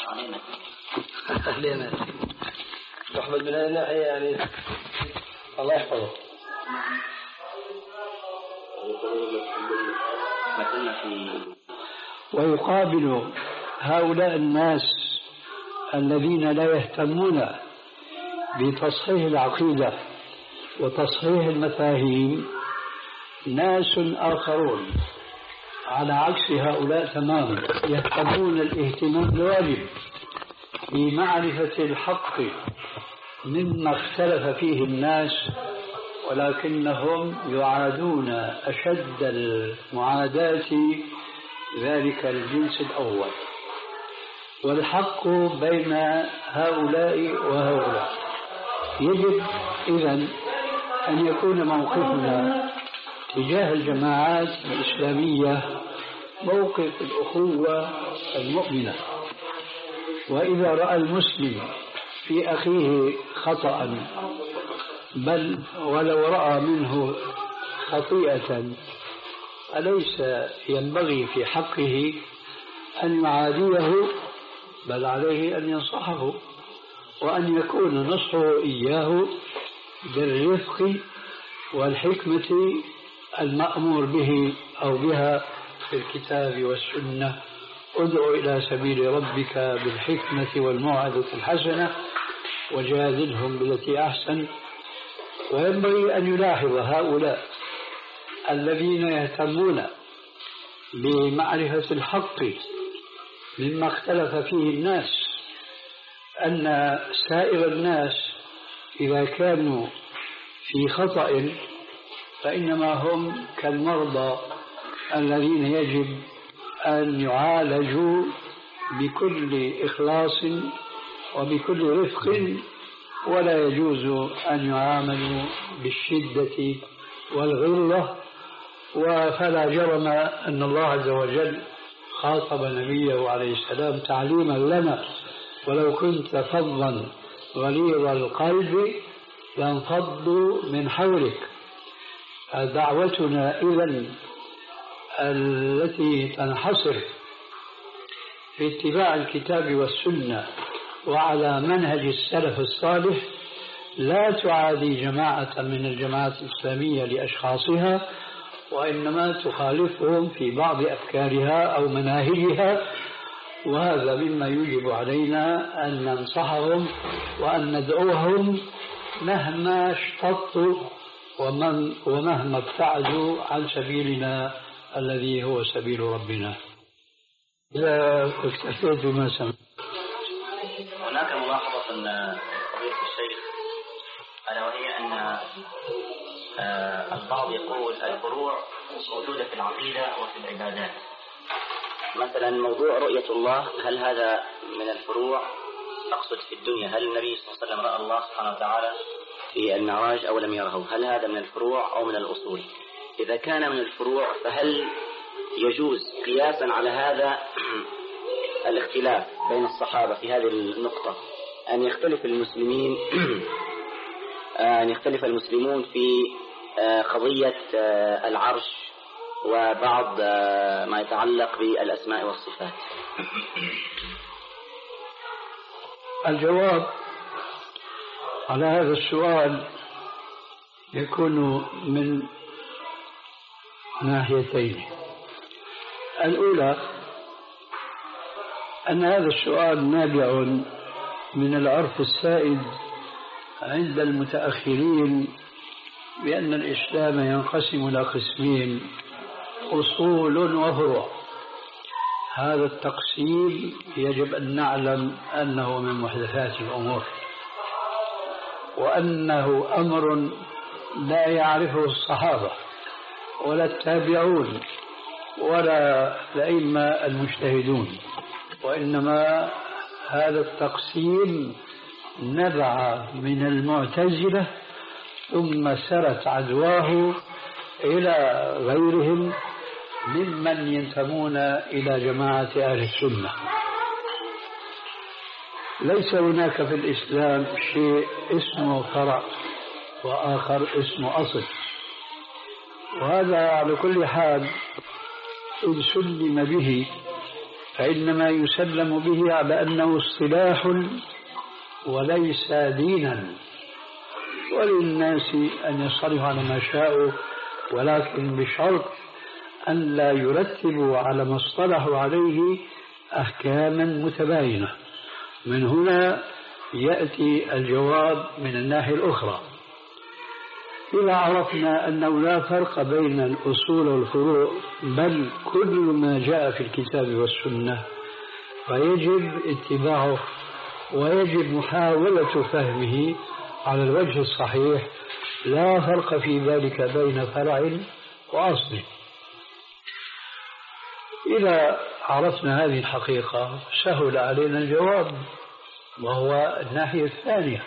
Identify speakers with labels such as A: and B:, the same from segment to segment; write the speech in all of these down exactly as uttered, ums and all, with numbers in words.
A: علينا أحمد من هذه الناحية يعني الله يحفظه.
B: ويقابل هؤلاء الناس الذين لا يهتمون بتصحيح العقيدة وتصحيح المفاهيم ناس آخرون على عكس هؤلاء تماما يهتمون الاهتمام الواجب بمعرفة الحق مما اختلف فيه الناس، ولكنهم يعادون أشد المعاداة ذلك الجنس الأول. والحق بين هؤلاء وهؤلاء. يجب إذن أن يكون موقفنا تجاه الجماعات الإسلامية موقف الأخوة المؤمنة. وإذا رأى المسلم في أخيه خطأ بل ولو رأى منه خطيئة أليس ينبغي في حقه أن يعاديه، بل عليه أن ينصحه وأن يكون نصحه إياه بالرفق والحكمة المأمور به أو بها في الكتاب والسنة. ادع إلى سبيل ربك بالحكمة والموعظة الحسنة وجادلهم بالتي أحسن. وينبغي أن يلاحظ هؤلاء الذين يهتمون بمعرفة الحق مما اختلف فيه الناس أن سائر الناس إذا كانوا في خطأ فإنما هم كالمرضى الذين يجب أن يعالجوا بكل إخلاص وبكل رفق، ولا يجوز أن يعاملوا بالشدة والغلظة. وفلا جرم أن الله عز وجل خاطب نبيه عليه السلام تعليما لنا: ولو كنت فظا غليظ القلب لانفضوا من حولك. دعوتنا إذن التي تنحصر في اتباع الكتاب والسنة وعلى منهج السلف الصالح لا تعادي جماعة من الجماعات الإسلامية لأشخاصها، وإنما تخالفهم في بعض أفكارها أو مناهجها. وهذا مما يجب علينا أن ننصحهم وأن ندعوهم مهما اشتطوا ومن ومهما ابتعدوا عن سبيلنا الذي هو سبيل ربنا. إذا اكتفيت بما سمعت.
C: هناك ملاحظة أن فضيلة الشيخ ألا وهي أن البعض يقول الفروع موجودة في العقيدة وفي العبادات. مثلا موضوع رؤية الله، هل هذا من الفروع؟ أقصد في الدنيا، هل النبي صلى الله عليه وسلم رأى الله سبحانه وتعالى في المعراج أو لم يره؟ هل هذا من الفروع أو من الأصول؟ إذا كان من الفروع فهل يجوز قياسا على هذا الاختلاف بين الصحابة في هذه النقطة أن يختلف المسلمين أن يختلف المسلمون في قضية العرش وبعض ما يتعلق بالأسماء والصفات؟
B: الجواب على هذا السؤال يكون من ناحيتين. الأولى أن هذا السؤال نابع من العرف السائد عند المتأخرين بأن الإسلام ينقسم إلى قسمين: أصول وفروع. هذا التقسيم يجب أن نعلم أنه من محدثات الأمور، وأنه أمر لا يعرفه الصحابة ولا التابعون ولا الأئمة المجتهدون، وإنما هذا التقسيم نبع من المعتزلة ثم سرت عدواه إلى غيرهم ممن ينتمون إلى جماعة أهل السنة. ليس هناك في الإسلام شيء اسمه فرع وآخر اسمه أصل، وهذا على كل حال إن سلم به فإنما يسلم به على أنه اصطلاح وليس دينا، وللناس أن يصطلحوا على ما شاءوا، ولكن بشرط أن لا يرتبوا على ما اصطلحوا عليه أحكاما متباينة. من هنا يأتي الجواب من الناحية الأخرى. إذا عرفنا أنه لا فرق بين الأصول والفروع، بل كل ما جاء في الكتاب والسنة فيجب اتباعه ويجب محاولة فهمه على الوجه الصحيح، لا فرق في ذلك بين فرع وأصل. إذا عرفنا هذه الحقيقة سهل علينا الجواب، وهو الناحية الثانية.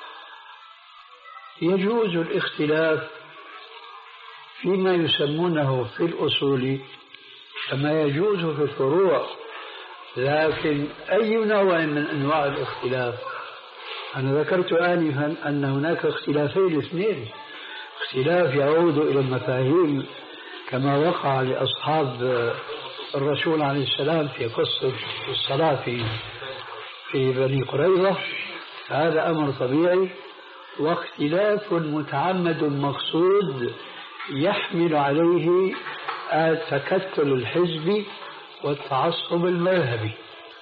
B: يجوز الاختلاف فيما يسمونه في الأصول كما يجوز في الفروع، لكن أي نوع من أنواع الاختلاف؟ أنا ذكرت آنفا أن هناك اختلافين اثنين، اختلاف يعود إلى المفاهيم كما وقع لأصحاب الرسول عليه السلام في قصة الصلاة في في بني قريظة، هذا أمر طبيعي، واختلاف متعمد مقصود يحمل عليه التكتل الحزبي والتعصب المذهبي.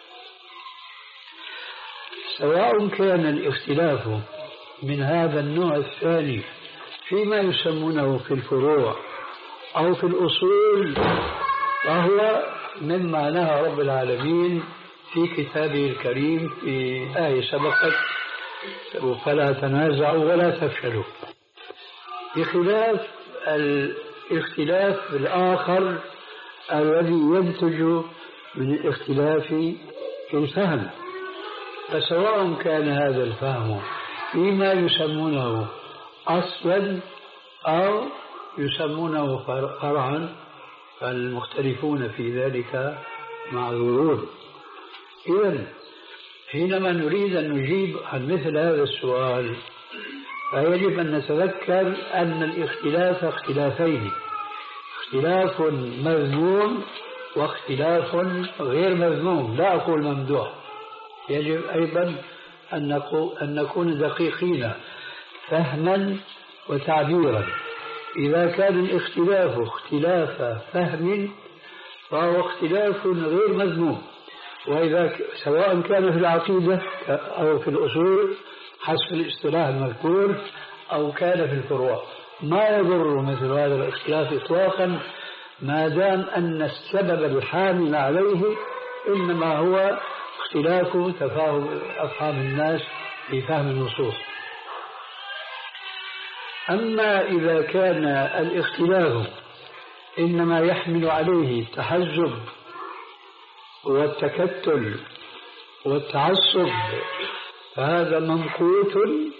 B: سواء كان الاختلاف من هذا النوع الثاني فيما يسمونه في الفروع أو في الأصول، وهو مما نهى رب العالمين في كتابه الكريم في آية سبقت: فلا تنازعوا ولا تفشلوا، بخلاف الاختلاف الآخر الذي ينتج من الاختلاف في الفهم. فسواء كان هذا الفهم فيما يسمونه أصلا أو يسمونه فرعا، فالمختلفون في ذلك معذورون. إذن حينما نريد أن نجيب عن مثل هذا السؤال فيجب أن نتذكر أن الاختلاف اختلافين: اختلاف مذموم واختلاف غير مذموم، لا أقول ممدوح. يجب أيضا أن نكون دقيقين فهما وتعبيرا. إذا كان الاختلاف اختلاف فهم فهو اختلاف غير مذموم، وإذا سواء كان في العقيدة أو في الأصول حسب الاصطلاح المذكور أو كان في الفروع، ما يضر مثل هذا الاختلاف إطلاقا ما دام أن السبب الحامل عليه إنما هو اختلاف تفاهم أفهام الناس في فهم النصوص. أما إذا كان الاختلاف إنما يحمل عليه التحزب والتكتل والتعصب فهذا ممقوت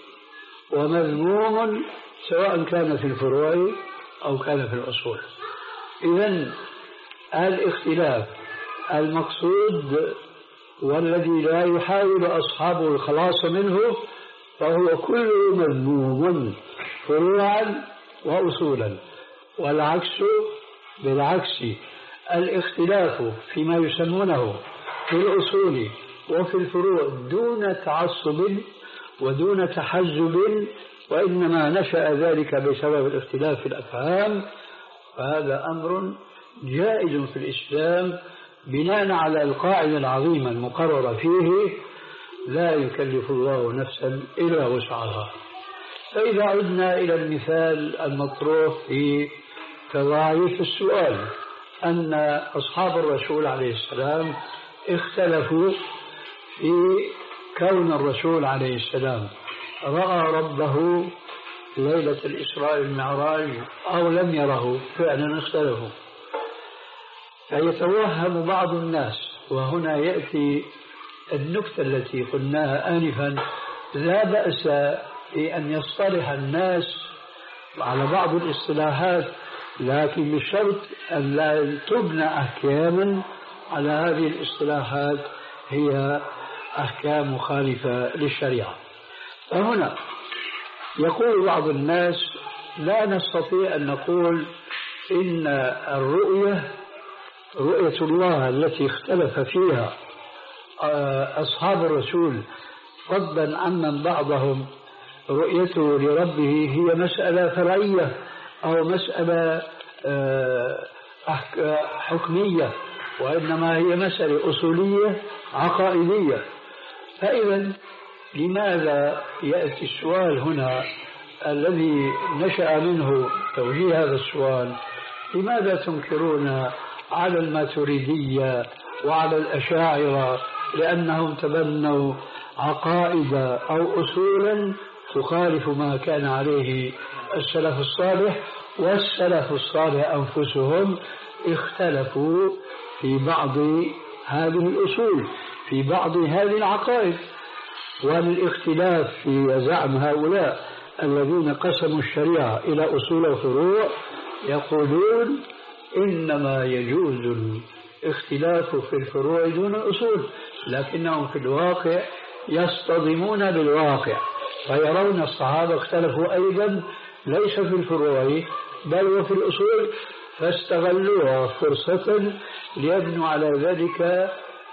B: ومذموم سواء كان في الفروع أو كان في الأصول. إذن الاختلاف المقصود والذي لا يحاول أصحابه الخلاص منه فهو كله مذموم فروعا وأصولا، والعكس بالعكس. الاختلاف فيما يسمونه في الأصول وفي الفروع دون تعصب ودون تحزب، وإنما نشأ ذلك بسبب الاختلاف في الأفهام، فهذا أمر جائز في الإسلام بناء على القاعدة العظيمة المقررة فيه: لا يكلف الله نفسا إلا وسعها. فإذا عدنا إلى المثال المطروح في تضاعيف السؤال، أن أصحاب الرسول عليه السلام اختلفوا في كون الرسول عليه السلام رأى ربه ليلة الإسراء والمعراج أو لم يره، فعلا اختلفوا. فيتوهم بعض الناس، وهنا يأتي النكتة التي قلناها آنفا: لا بأس في أن يصطلح الناس على بعض الاصطلاحات، لكن بشرط أن لا تبنى أحكاما على هذه الاصطلاحات هي أحكام مخالفة للشريعة. فهنا يقول بعض الناس: لا نستطيع أن نقول إن الرؤية رؤية الله التي اختلف فيها أصحاب الرسول فضلا عمن بعضهم رؤيته لربه هي مسألة فرعية أو مسألة حكمية، وإنما هي مسألة أصولية عقائدية. فإذا لماذا يأتي السؤال هنا الذي نشأ منه توجيه هذا السؤال؟ لماذا تنكرون على الماتريدية وعلى الأشاعرة لأنهم تبنوا عقائد أو أصولا تخالف ما كان عليه السلف الصالح، والسلف الصالح أنفسهم اختلفوا في بعض هذه الأصول، في بعض هذه العقائد. والاختلاف في زعم هؤلاء الذين قسموا الشريعة إلى أصول وفروع يقولون إنما يجوز الاختلاف في الفروع دون الأصول، لكنهم في الواقع يصطدمون بالواقع فيرون الصحابة اختلفوا أيضا ليس في الفروع بل وفي الأصول، فاستغلوها فرصة ليبنوا على ذلك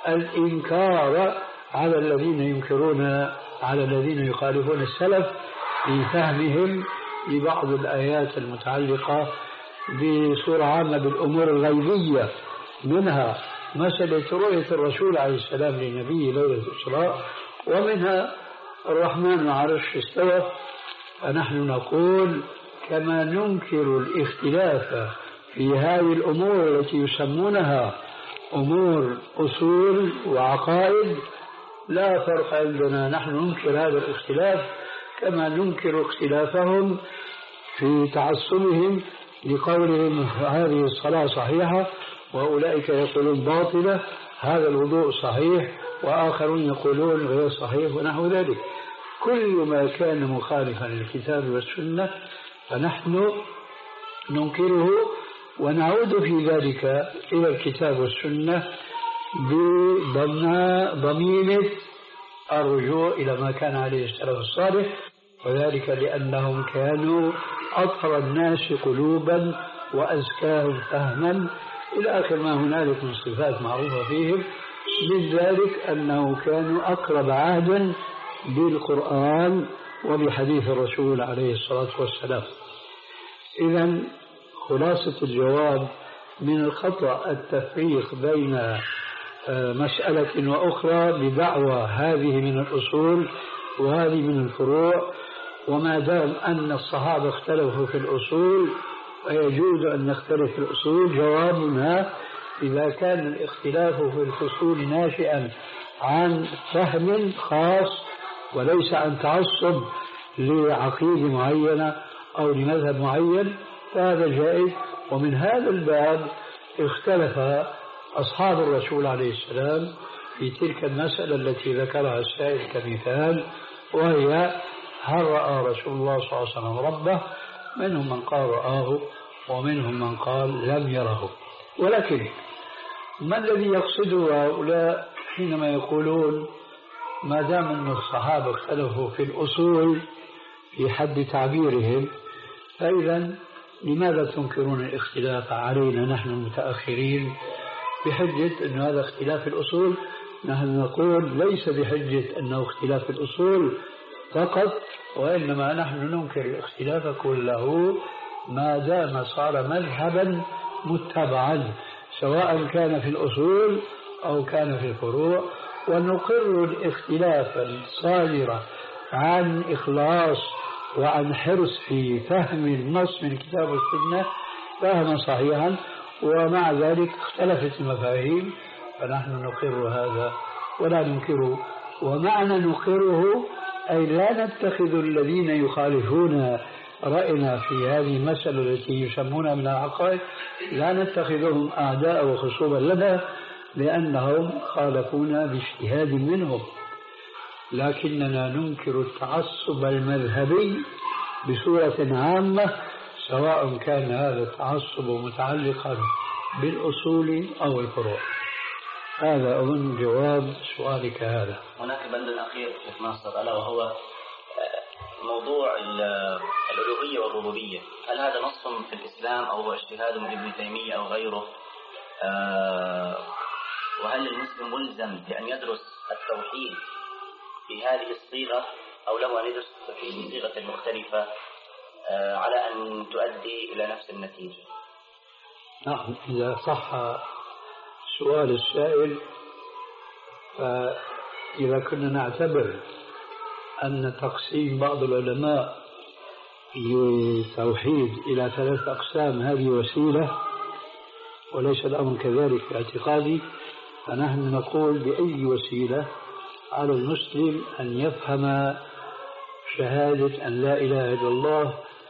B: الإنكار على الذين ينكرون على الذين يخالفون السلف في فهمهم لبعض الآيات المتعلقة بصورة عامة بالأمور الغيبية، منها مسألة رؤية الرسول عليه السلام للنبي ليلة الإسراء، ومنها الرحمن على العرش استوى. فنحن نقول كما ننكر الاختلاف في هذه الأمور التي يسمونها أمور أصول وعقائد، لا فرق عندنا، نحن ننكر هذا الاختلاف كما ننكر اختلافهم في تعصبهم لقولهم هذه الصلاة صحيحة وأولئك يقولون باطلة، هذا الوضوء صحيح وآخرون يقولون غير صحيح ونحو ذلك. كل ما كان مخالفا للكتاب والسنة فنحن ننكره ونعود في ذلك إلى الكتاب والسنة بضميمة الرجوع إلى ما كان عليه السلف الصالح، وذلك لأنهم كانوا أطهر الناس قلوبا وأزكاهم فهما إلى آخر ما هنالك من صفات معروفة فيهم، من ذلك أنه كانوا أقرب عهدا بالقرآن وبحديث الرسول عليه الصلاة والسلام. إذن خلاصة الجواب من الخطأ التفريق بين مسألة وأخرى بدعوى هذه من الأصول وهذه من الفروع، وما دام أن الصحابة اختلفوا في الأصول ويجوز أن نختلف في الأصول، جوابنا إذا كان الاختلاف في الفصول ناشئا عن فهم خاص وليس عن تعصب لعقيدة معينة أو لمذهب معين فهذا جائز. ومن هذا الباب اختلف أصحاب الرسول عليه السلام في تلك المسألة التي ذكرها السائل كمثال، وهي هل رأى رسول الله صلى الله عليه وسلم ربه؟ منهم من قال رآه ومنهم من قال لم يره. ولكن ما الذي يقصده هؤلاء حينما يقولون ما دام أن الصحابة اختلفوا في الأصول في حد تعبيرهم، فإذا لماذا تنكرون الاختلاف علينا نحن المتأخرين بحجة أن هذا اختلاف الأصول؟ نحن نقول ليس بحجة أنه اختلاف الأصول فقط، وإنما نحن ننكر الاختلاف كله ما دام صار مذهبا متبعا سواء كان في الأصول أو كان في الفروع، ونقر الاختلاف الصادر عن إخلاص وعن حرص في فهم النص من الكتاب والسنة فهما صحيحا، ومع ذلك اختلفت المفاهيم فنحن نقر هذا ولا ننكره. ومعنى نقره أي لا نتخذ الذين يخالفون رأينا في هذه المسألة التي يسمونها من العقائد لا نتخذهم أعداء وخصوبا لنا لأنهم خالفونا باجتهاد منهم، لكننا ننكر التعصب المذهبي بصورة عامة سواء كان هذا التعصب متعلقا بالأصول أو الفروع. هذا أظن جواب سؤالك هذا.
C: هناك بند أخير شيخ ناصر ألا وهو موضوع الألوهية والربوبية، هل هذا نص في الإسلام أو هو اجتهاد من ابن تيمية أو غيره؟ آه وهل المسلم ملزم بأن يدرس التوحيد في هذه الصيغة أو له أن يدرس التوحيد بصيغة مختلفة آه على أن تؤدي إلى نفس النتيجة؟
B: نعم، إذا صح سؤال السائل، فإذا كنا نعتبر أن تقسيم بعض العلماء للتوحيد إلى ثلاث أقسام هذه وسيلة وليس الأمر كذلك في اعتقادي، فنحن نقول بأي وسيلة على المسلم أن يفهم شهادة أن لا إله إلا الله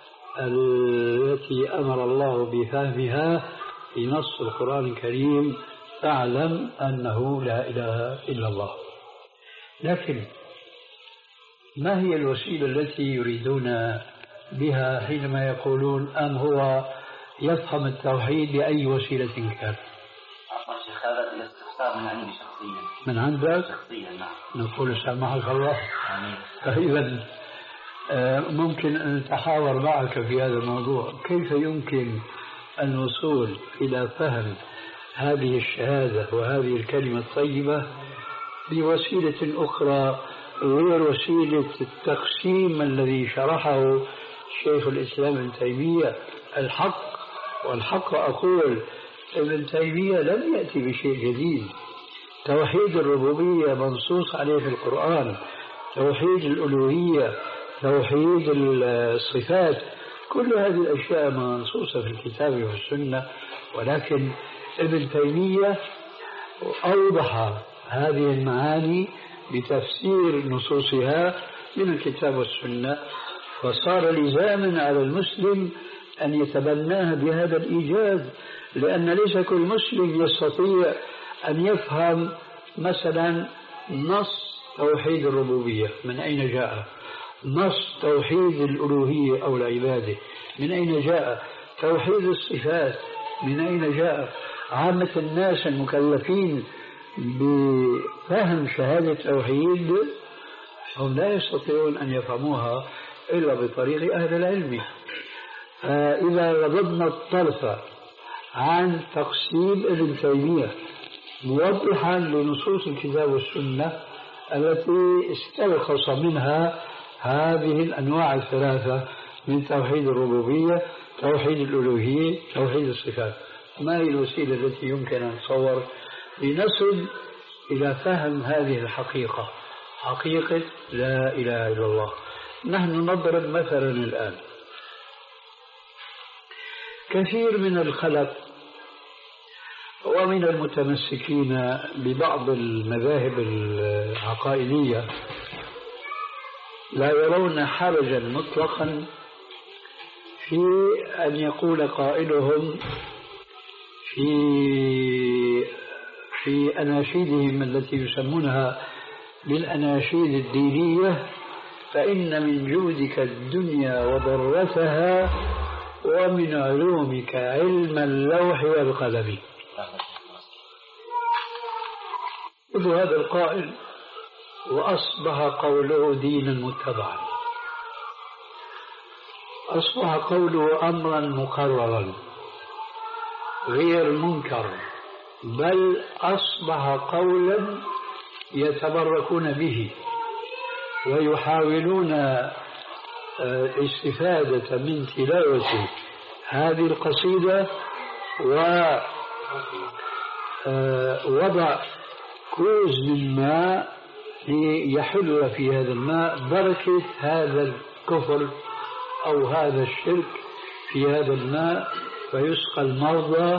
B: التي أمر الله بفهمها في نص القرآن الكريم: فاعلم أنه لا إله إلا الله. لكن ما هي الوسيلة التي يريدون بها حينما يقولون أم هو يفهم التوحيد بأي وسيلة كان؟
C: أصلا شيخ هذا الاستفسار من عندي شخصيا.
B: من عندك؟
C: شخصيا نعم.
B: نقول سامحك الله.
C: آمين.
B: فإذا ممكن أن نتحاور معك في هذا الموضوع، كيف يمكن الوصول إلى فهم هذه الشهادة وهذه الكلمة الطيبة بوسيلة أخرى غير وسيلة التقسيم الذي شرحه شيخ الإسلام ابن تيمية. الحق والحق أقول ابن تيمية لم يأتي بشيء جديد. توحيد الربوبية منصوص عليه في القرآن، توحيد الألوهية، توحيد الصفات، كل هذه الأشياء منصوصة في الكتاب والسنة، ولكن ابن تيمية أوضح هذه المعاني بتفسير نصوصها من الكتاب والسنة، فصار لزاما على المسلم أن يتبناها بهذا الإيجاز، لأن ليس كل مسلم يستطيع أن يفهم مثلا نص توحيد الربوبية من أين جاء، نص توحيد الألوهية أو العبادة من أين جاء، توحيد الصفات من أين جاء. عامة الناس المكلفين بفهم شهادة التوحيد هم لا يستطيعون أن يفهموها إلا بطريق أهل العلم. فإذا غضبنا الطرف عن تقسيم ابن تيمية موضحا لنصوص الكتاب والسنة التي استلخص منها هذه الأنواع الثلاثة من توحيد الربوبية، توحيد الألوهية، توحيد الصفات، ما هي الوسيلة التي يمكن أن نتصور لنصل إلى فهم هذه الحقيقة، حقيقة لا إله إلا الله؟ نحن نضرب مثلا الآن، كثير من الخلق ومن المتمسكين ببعض المذاهب العقائدية لا يرون حرجا مطلقا في أن يقول قائلهم في في أناشيدهم التي يسمونها بالأناشيد الدينية: فإن من جودك الدنيا وضرتها ومن علومك علم اللوح والقلم. مثل هذا القائل وأصبح قوله دينا متبعا، أصبح قوله أمرا مقررا غير منكر، بل أصبح قولا يتبركون به ويحاولون الاستفادة من تلاوة هذه القصيدة ووضع كوز من ماء ليحل في هذا الماء بركة هذا الكفر أو هذا الشرك في هذا الماء، فيسقى المرضى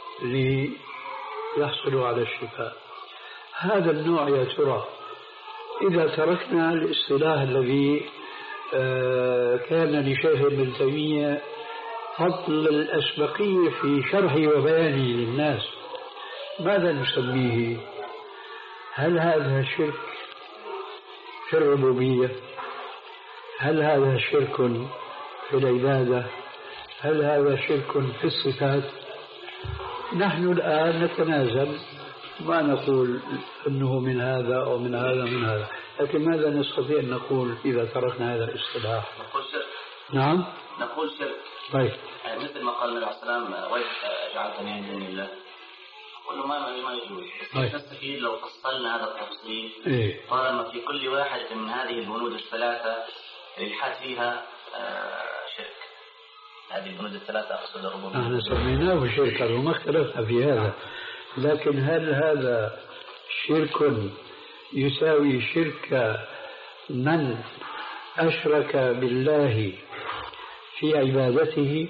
B: ليحصلوا على الشفاء. هذا النوع يا ترى إذا تركنا الاصطلاح الذي كان لشيخ ابن تيمية فضل الأسبقية في شرحه وبيانه للناس، ماذا نسميه؟ هل هذا شرك في الربوبية؟ هل هذا شرك في العبادة؟ هل هذا شرك في الصفات؟ نحن الآن نتنازل، ما نقول أنه من هذا أو من هذا من هذا، لكن ماذا نستطيع أن نقول إذا تركنا هذا الاصطلاح؟
C: نقول شرك.
B: نعم
C: نقول شرك.
B: طيب،
C: يعني مثل ما قال النبي عليه الصلاة والسلام: ويح جعلت من دون الله. كل ما ما يجوز، بس نستفيد لو فصلنا هذا التفصيل.
B: إيه؟
C: طالما في كل واحد من هذه البنود الثلاثة الإلحاد فيها شرك. هذه البنود الثلاثة أقصد الربوبية.
B: نحن سميناه شركا وما اختلفنا في هذا، لكن هل هذا شرك يساوي شرك من أشرك بالله في عبادته؟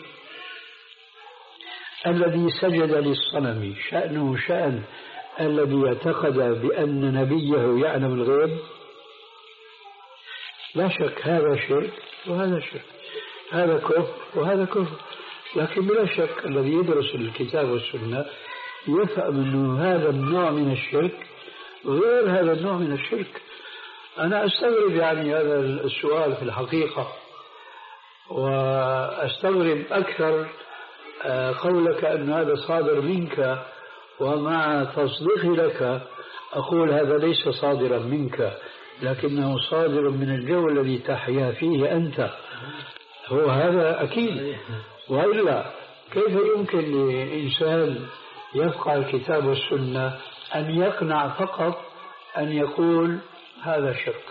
B: الذي سجد للصنم شأنه شأن الذي اعتقد بأن نبيه يعلم الغيب؟ لا شك هذا شرك وهذا شرك، هذا كفر وهذا كفر، لكن بلا شك الذي يدرس الكتاب والسنة يفهم أنه هذا النوع من الشرك غير هذا النوع من الشرك. أنا أستغرب يعني هذا السؤال في الحقيقة، وأستغرب أكثر قولك أن هذا صادر منك، ومع تصديقي لك أقول هذا ليس صادرا منك، لكنه صادر من الجو الذي تحيا فيه أنت، هو هذا أكيد. وإلا كيف يمكن لإنسان يفقه الكتاب والسنة أن يقنع فقط أن يقول هذا شرك؟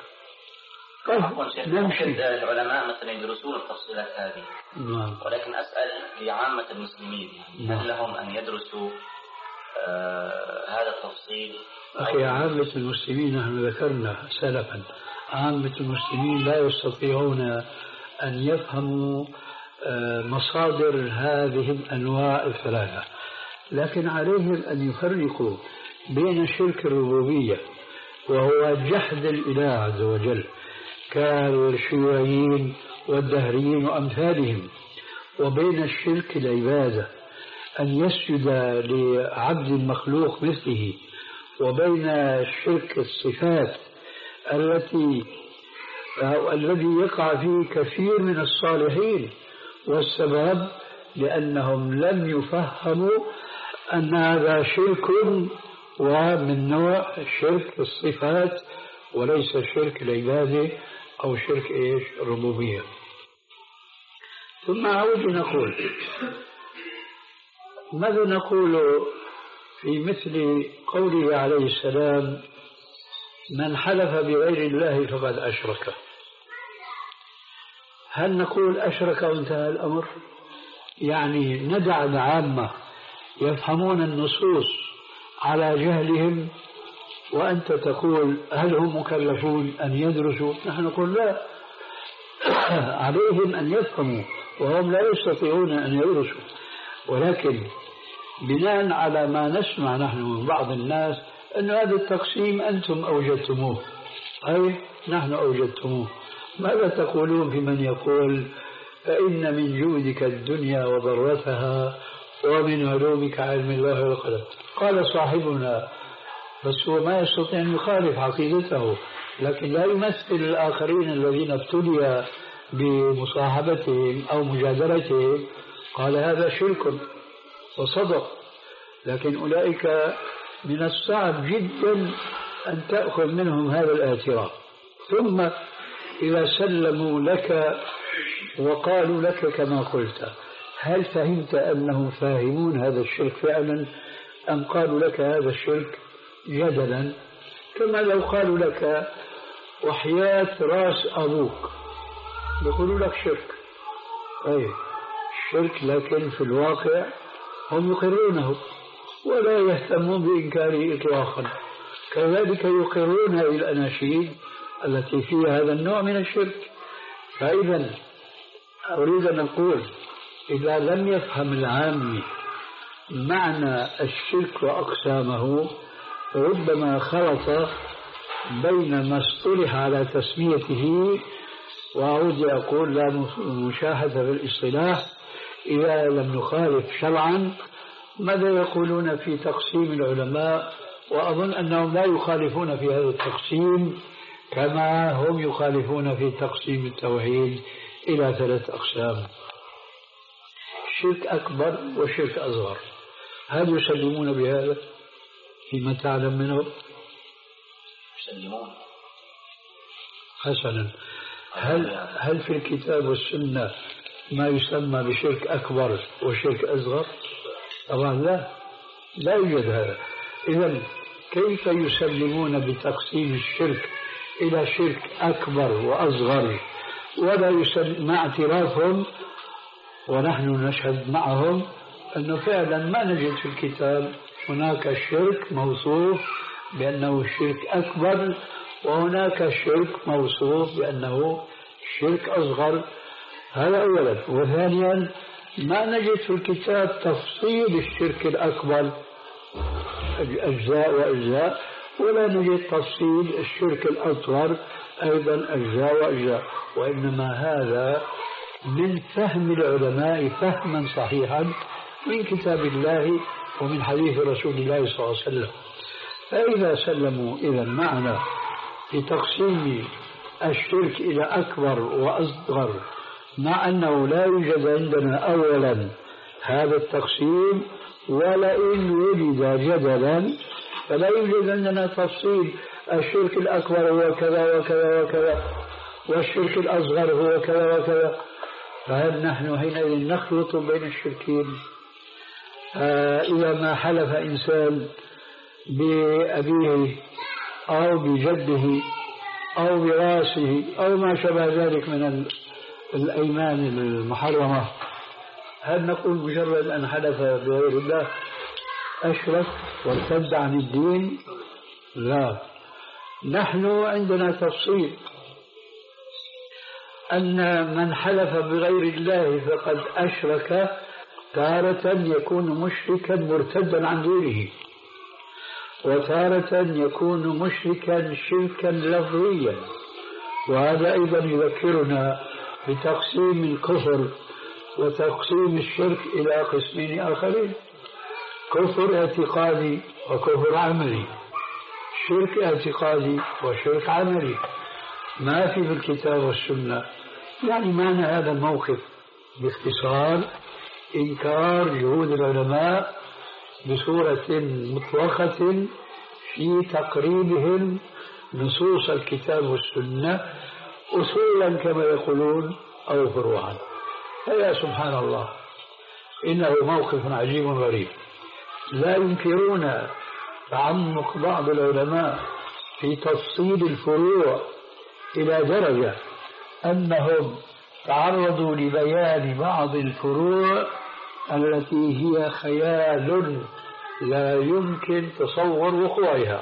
C: نمشي. العلماء مثلا يدرسون التفصيلات هذه،
B: نعم.
C: ولكن أسأل لعامة المسلمين، هل لهم أن يدرسوا آه هذا التفصيل؟
B: أخي، عامة المسلمين نحن ذكرنا سلفا عامة المسلمين لا يستطيعون أن يفهموا آه مصادر هذه الأنواع الثلاثة، لكن عليهم أن يفرقوا بين شرك الربوبية وهو جحد الإله عز وجل كالشيوعيين والدهريين وأمثالهم، وبين الشرك العبادة أن يسجد لعبد مخلوق مثله، وبين الشرك الصفات التي أو الذي يقع فيه كثير من الصالحين، والسبب لأنهم لم يفهموا أن هذا شرك ومن نوع شرك الصفات وليس شرك العبادة أو شرك إيش الربوبية. ثم أعود نقول ماذا نقول في مثل قوله عليه السلام من حلف بغير الله فقد أشرك؟ هل نقول أشرك وانتهى الأمر؟ يعني ندع العامة يفهمون النصوص على جهلهم وأنت تقول هل هم مكلفون أن يدرسوا؟ نحن نقول لا، عليهم أن يفهموا وهم لا يستطيعون أن يدرسوا، ولكن بناء على ما نسمع نحن من بعض الناس أن هذا التقسيم أنتم أوجدتموه، أي نحن أوجدتموه. ماذا تقولون في من يقول فإن من جودك الدنيا وضرتها ومن علومك علم الله والقلم؟ قال صاحبنا بس هو ما يستطيع أن يخالف عقيدته، لكن لا يمثل الآخرين الذين ابتلي بمصاحبتهم أو مجادلتهم، قال هذا شرك وصدق، لكن أولئك من الصعب جدا أن تأخذ منهم هذا الاعتراف. ثم إذا سلموا لك وقالوا لك كما قلت، هل فهمت أنهم فاهمون هذا الشرك فعلا أم قالوا لك هذا الشرك جدلا؟ كما لو قالوا لك وحياة راس أبوك يقولوا لك شرك، أي شرك، لكن في الواقع هم يقرونه ولا يهتمون بإنكاره إطلاقا. كذلك يقرون هذه الأناشيد التي فيها هذا النوع من الشرك. فإذا أريد أن أقول إذا لم يفهم العامي معنى الشرك وأقسامه ربما خلط بين ما اصطلح على تسميته، وأعود أقول لا مشاهدة في الاصطلاح إذا لم نخالف شرعا ماذا يقولون في تقسيم العلماء، وأظن أنهم لا يخالفون في هذا التقسيم كما هم يخالفون في تقسيم التوحيد إلى ثلاث أقسام: شرك أكبر وشرك أصغر. هل يسلمون بهذا فيما تعلم منهم؟
C: يسلمون.
B: حسنا، هل هل في الكتاب والسنة ما يسمى بشرك أكبر وشرك أصغر؟ طبعا لا، لا يوجد هذا. إذن كيف يسلمون بتقسيم الشرك إلى شرك أكبر وأصغر ولا يسلم مع اعترافهم، ونحن نشهد معهم أنه فعلا ما نجد في الكتاب هناك شرك موصوف بأنه شرك أكبر وهناك شرك موصوف بأنه شرك أصغر. هذا أولا. وثانيا ما نجد في الكتاب تفصيل الشرك الأكبر أجزاء وأجزاء، ولا نجد تفصيل الشرك الأصغر أيضا أجزاء وأجزاء، وإنما هذا من فهم العلماء فهما صحيحا من كتاب الله ومن حديث رسول الله صلى الله عليه وسلم. فإذا سلموا إذا معنا لتقسيم الشرك إلى أكبر وأصغر، مع أنه لا يوجد عندنا أولا هذا التقسيم، ولئن وجد جدلا فلا يوجد عندنا تفصيل الشرك الأكبر هو كذا وكذا وكذا والشرك الأصغر هو كذا وكذا، فهل نحن حينئذ نخلط بين الشركين؟ آه إذا ما حلف إنسان بأبيه أو بجده أو براسه أو ما شابه ذلك من الأيمان المحرمة، هل نقول مجرد أن حلف بغير الله أشرك وارتد عن الدين؟ لا، نحن عندنا تفصيل أن من حلف بغير الله فقد أشرك تارة يكون مشركا مرتدا عن دينه، وتارة يكون مشركا شركا لفظيا. وهذا أيضا يذكرنا بتقسيم الكفر وتقسيم الشرك إلى قسمين آخرين: كفر اعتقادي وكفر عملي، شرك اعتقادي وشرك عملي. ما في في الكتاب والسنة. يعني معنى هذا الموقف باختصار إنكار جهود العلماء بصورة مطلقة في تقريبهم نصوص الكتاب والسنة أصولا كما يقولون أو فروعا. فيا سبحان الله، إنه موقف عجيب غريب. لا ينكرون تعمق بعض العلماء في تفصيل الفروع إلى درجة أنهم تعرضوا لبيان بعض الفروع التي هي خيال لا يمكن تصور وقوعها،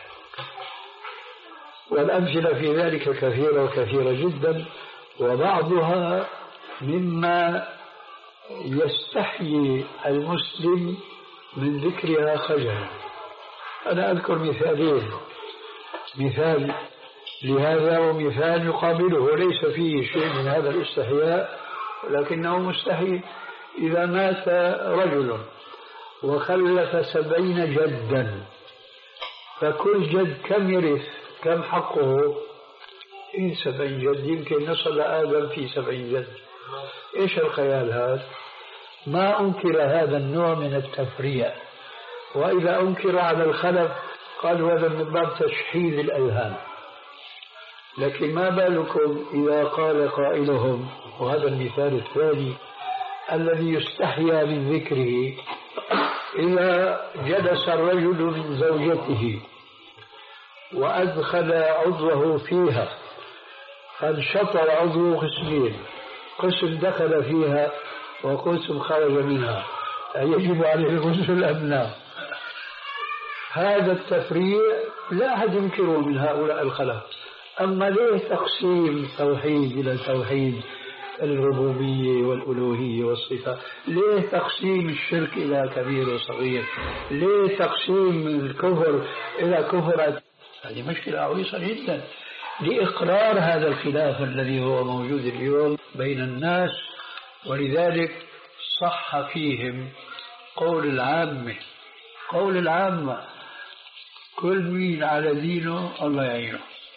B: والأمثلة في ذلك كثيرة وكثيرة جدا، وبعضها مما يستحيي المسلم من ذكرها خجلا. أنا أذكر مثالين: مثال لهذا ومثال يقابله ليس فيه شيء من هذا الاستحياء ولكنه مستحيل. إذا مات رجل وخلف سبعين جدا، فكل جد كم يرث؟ كم حقه؟ إيه سبعين جد، يمكن نصل آدم في سبعين جد. إيش الخيال هذا؟ ما أنكر هذا النوع من التفريع، وإذا أنكر على الخلف قالوا هذا من باب تشحيذ الأذهان. لكن ما بالكم إذا قال قائلهم، وهذا المثال الثاني الذي يستحيا من ذكره: إذا جلس الرجل من زوجته وأدخل عضوه فيها فانشطر عضوه قسمين، قسم دخل فيها وقسم خرج منها، يجب عليه الغسل أم لا؟ هذا التفريع لا أحد ينكره من هؤلاء الخلق. أما ليه تقسيم توحيد إلى توحيد الربوبية والألوهية والصفات؟ ليه تقسيم الشرك إلى كبير وصغير؟ ليه تقسيم الكفر إلى كفر؟ هذه مشكلة عويصة جدا لإقرار هذا الخلاف الذي هو موجود اليوم بين الناس. ولذلك صح فيهم قول العامة، قول العامة: كل مين على دينه الله يعينه.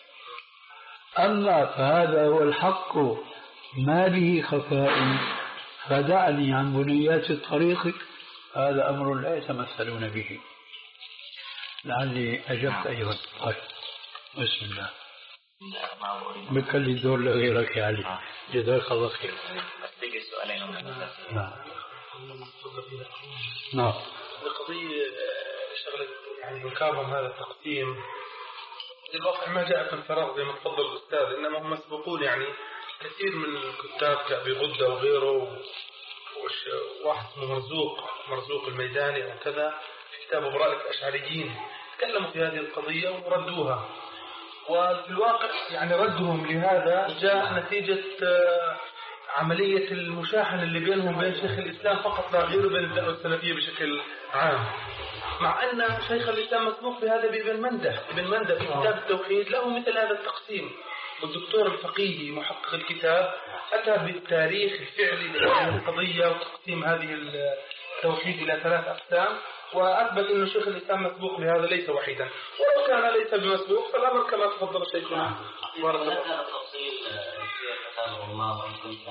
B: أما فهذا هو الحق ما به خفاء، فدعني عن بنيات الطريق، هذا أمر لا يتمثلون به. لعلي أجبت أيها الطيب. بسم الله. بكل دور لغيرك يا علي، جزاك الله خير.
C: أستيقظ سؤالين.
B: نعم. نعم.
D: القضية شغلة يعني مكرم هذا التقسيم للواقع ما جاء في الفراغ زي ما تفضل الأستاذ، إنما هم مسبقون يعني كثير من الكتاب كأبي غدة وغيره، واحد اسمه مرزوق مرزوق الميداني أو كذا في كتاب براءة الأشعريين تكلموا في هذه القضية وردوها، وفي الواقع يعني ردهم لهذا جاء نتيجة عملية المشاحنة اللي بينهم بين شيخ الإسلام فقط لا غير وبين الدعوة السلفية بشكل عام، مع أن شيخ الإسلام مسبوق بهذا بابن منده. ابن منده في كتاب التوحيد له مثل هذا التقسيم، والدكتور الفقيهي محقق الكتاب أتى بالتاريخ الفعلي لهذه القضية وتقسيم هذه التوحيد إلى ثلاث أقسام، وأثبت أن شيخ الإسلام مسبوق بهذا ليس وحيدا، ولو كان ليس بمسبوق فالأمر كما تفضل شيخنا.
C: بارك الله. هذا التفصيل كتابه الله وإن كنت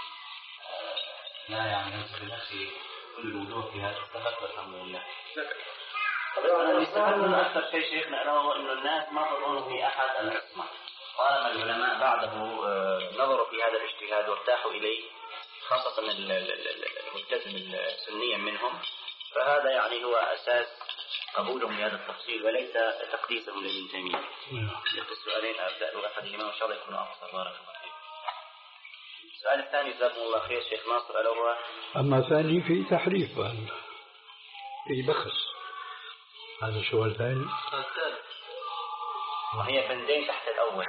C: لا يعني نفس بنفسي كل الوضوح في هذا السبب والحمد لله. طبعا يستفاد من أكثر شيء شيخنا أنا هو إنه الناس ما تظن في أحد العصمة، طالما العلماء بعده نظروا في هذا الاجتهاد وارتاحوا إليه، خاصة الملتزم السنيا منهم، فهذا يعني هو أساس قبولهم لهذا التفصيل وليس تقديسهم لابن تيمية. السؤالين أبدأ بأحدهما وإن شاء الله يكونوا أقصر. بارك الله فيك. السؤال الثاني جزاكم الله خير شيخ ناصر الأول.
B: أما ثاني في تحريف في بخس، هذا شو الثاني؟
D: الثالث
C: وهي بندين تحت الأول.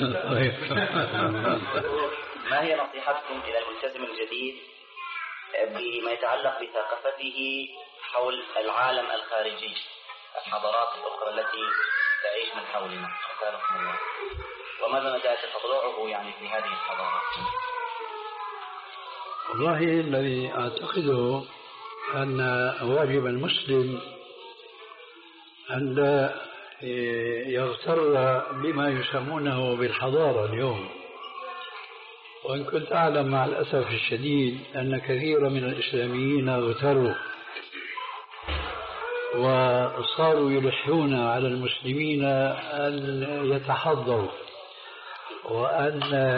C: ما هي نصيحتكم إلى الملتزم الجديد بما يتعلق بثقافته حول العالم الخارجي، الحضارات الأخرى التي تعيش من حولنا، أكرمكم الله، وماذا مدى تطلعه يعني في هذه الحضارات؟
B: والله الذي أعتقده أن واجب المسلم أن لا يغتر بما يسمونه بالحضارة اليوم، وإن كنت أعلم مع الأسف الشديد أن كثير من الإسلاميين اغتروا وصاروا يلحون على المسلمين أن يتحضروا وأن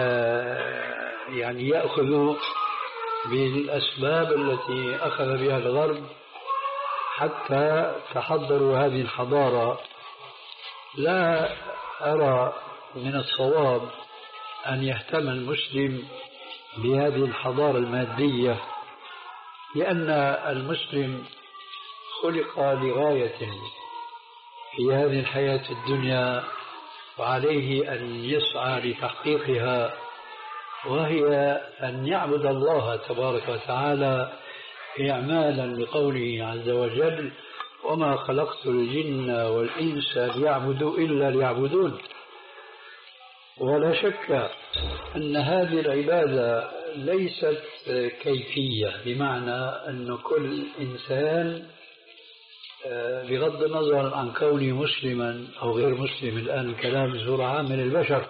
B: يعني يأخذوا بالأسباب التي أخذ بها الغرب حتى تحضروا هذه الحضارة. لا أرى من الصواب أن يهتم المسلم بهذه الحضارة المادية، لأن المسلم خلق لغاية في هذه الحياة الدنيا وعليه أن يسعى لتحقيقها، وهي أن يعبد الله تبارك وتعالى إعمالا لقوله عز وجل: وما خلقت الجن والإنس ليعبدوا إلا ليعبدون. ولا شك أن هذه العبادة ليست كيفية، بمعنى أن كل إنسان بغض النظر عن كونه مسلما أو غير مسلم، الآن الكلام بصورة عامة للبشر،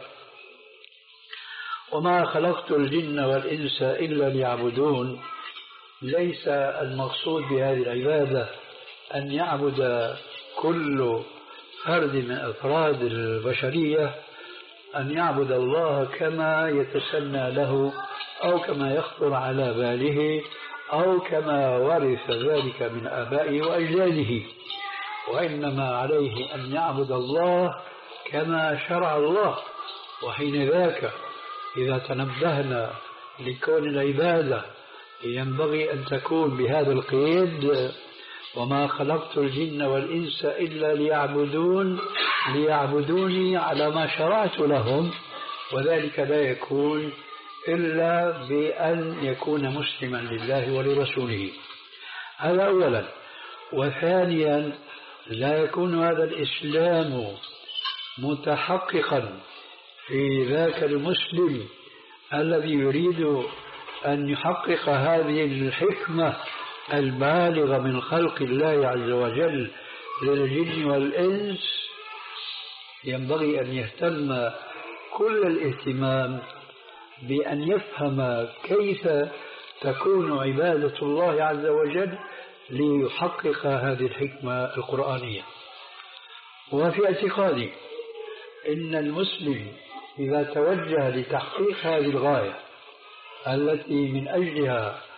B: وما خلقت الجن والإنس إلا ليعبدون، ليس المقصود بهذه العبادة أن يعبد كل فرد من أفراد البشرية، أن يعبد الله كما يتسنى له أو كما يخطر على باله أو كما ورث ذلك من آبائه وأجداده، وإنما عليه أن يعبد الله كما شرع الله. وحين ذاك إذا تنبهنا لكون العبادة ينبغي أن تكون بهذا القيد: وما خلقت الجن والإنس إلا ليعبدون ليعبدوني على ما شرعت لهم، وذلك لا يكون إلا بأن يكون مسلما لله ولرسوله. هذا أولا. وثانيا، لا يكون هذا الإسلام متحققا في ذاك المسلم الذي يريد أن يحقق هذه الحكمة البالغة من خلق الله عز وجل للجن والإنس، ينبغي أن يهتم كل الاهتمام بأن يفهم كيف تكون عبادة الله عز وجل ليحقق هذه الحكمة القرآنية. وفي اعتقادي إن المسلم إذا توجه لتحقيق هذه الغاية التي من أجلها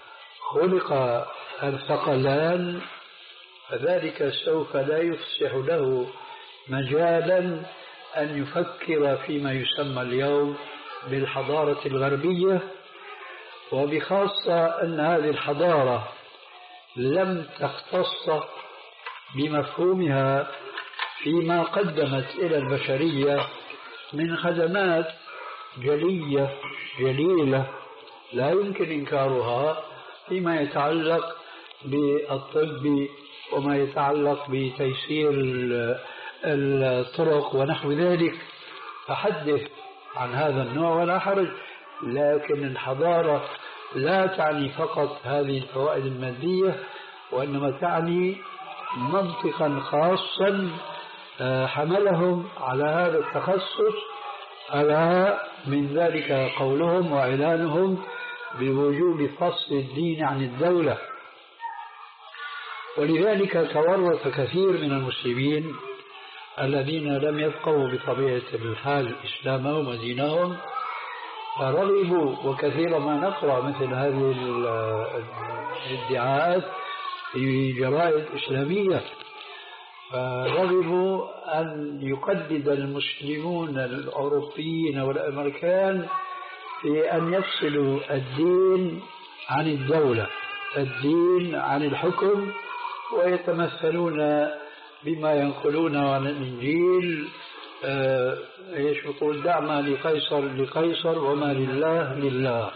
B: خلق الثقلان فذلك سوف لا يفسح له مجالا أن يفكر فيما يسمى اليوم بالحضارة الغربية، وبخاصة أن هذه الحضارة لم تختص بمفهومها فيما قدمت إلى البشرية من خدمات جلية جليلة لا يمكن إنكارها فيما يتعلق بالطب وما يتعلق بتيسير الطرق ونحو ذلك، فحدث عن هذا النوع ولا حرج. لكن الحضارة لا تعني فقط هذه الفوائد المادية، وإنما تعني منطقا خاصا حملهم على هذا التخصص، ألا من ذلك قولهم وإعلانهم بوجوب فصل الدين عن الدولة. ولذلك تورط كثير من المسلمين الذين لم يفقهوا بطبيعة الحال إسلامهم ودينهم فرغبوا، وكثيرا ما نقرأ مثل هذه الادعاءات في جرائد إسلامية، فرغبوا أن يقلد المسلمون الأوروبيين والأمريكان في أن يفصلوا الدين عن الدولة، الدين عن الحكم، ويتمثلون بما ينقلونه عن الإنجيل ايش بطول دعما لقيصر لقيصر وما لله لله.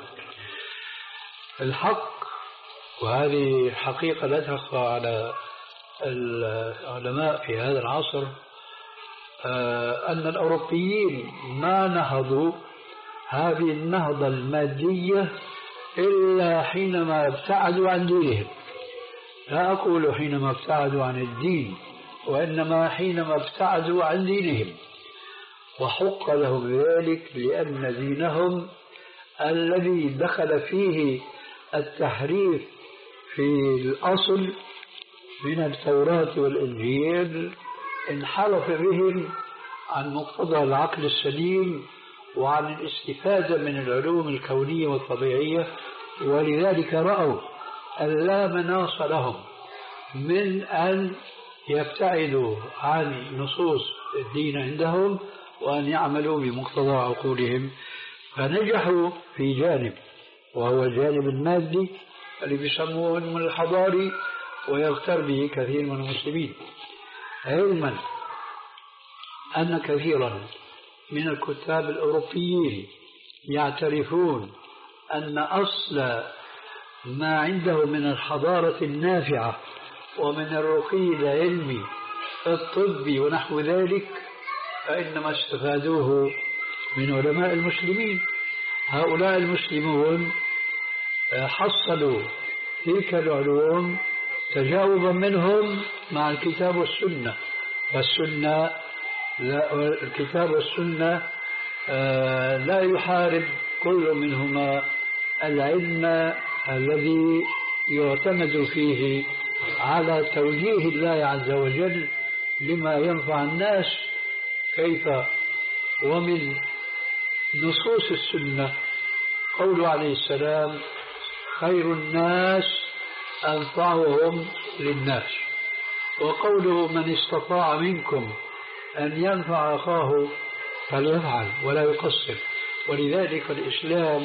B: الحق، وهذه حقيقة لا تخفى على العلماء في هذا العصر، أن الأوروبيين ما نهضوا هذه النهضة المادية إلا حينما ابتعدوا عن دينهم. لا أقول حينما ابتعدوا عن الدين، وإنما حينما ابتعدوا عن دينهم، وحق لهم ذلك لأن دينهم الذي دخل فيه التحريف في الأصل من التوراة والإنجيل انحرف بهم عن مقتضى العقل السليم وعن الاستفادة من العلوم الكونية والطبيعية، ولذلك رأوا أن لا مناص لهم من أن يبتعدوا عن نصوص الدين عندهم وأن يعملوا بمقتضى عقولهم، فنجحوا في جانب وهو الجانب المادي اللي بيسموه من الحضاري، ويغتر به كثير من المسلمين، علما أن كثيرا من الكتاب الأوروبيين يعترفون أن أصل ما عندهم من الحضارة النافعة ومن الرقي العلمي الطبي ونحو ذلك فإنما استفادوه من علماء المسلمين. هؤلاء المسلمون حصلوا تلك العلوم تجاوبا منهم مع الكتاب والسنة، والسنة لا الكتاب والسنة لا يحارب كل منهما العلم الذي يعتمد فيه على توجيه الله عز وجل لما ينفع الناس. كيف؟ ومن نصوص السنة قوله عليه السلام: خير الناس أنفعهم للناس، وقوله: من استطاع منكم أن ينفع أخاه فليفعل ولا يقصر. ولذلك الإسلام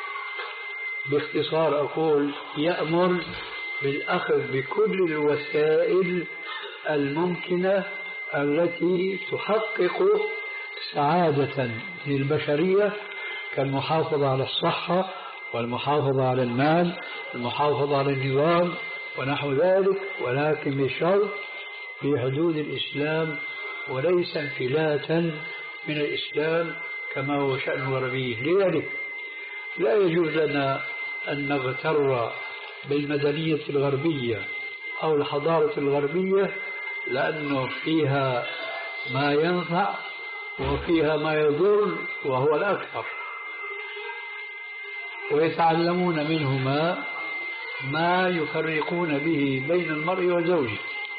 B: باختصار أقول يأمر بالأخذ بكل الوسائل الممكنة التي تحقق سعادة للبشرية، كالمحافظة على الصحة والمحافظة على المال، المحافظة على النظام ونحو ذلك، ولكن بشرط في حدود الإسلام وليس انفلاتا من الإسلام كما هو شأن الغربيين. لذلك لا يجوز لنا أن نغتر بالمدنية الغربية أو الحضارة الغربية، لأنه فيها ما ينفع وفيها ما يضر وهو الأكثر، ويتعلمون منهما ما يفرقون به بين المرء وزوجه،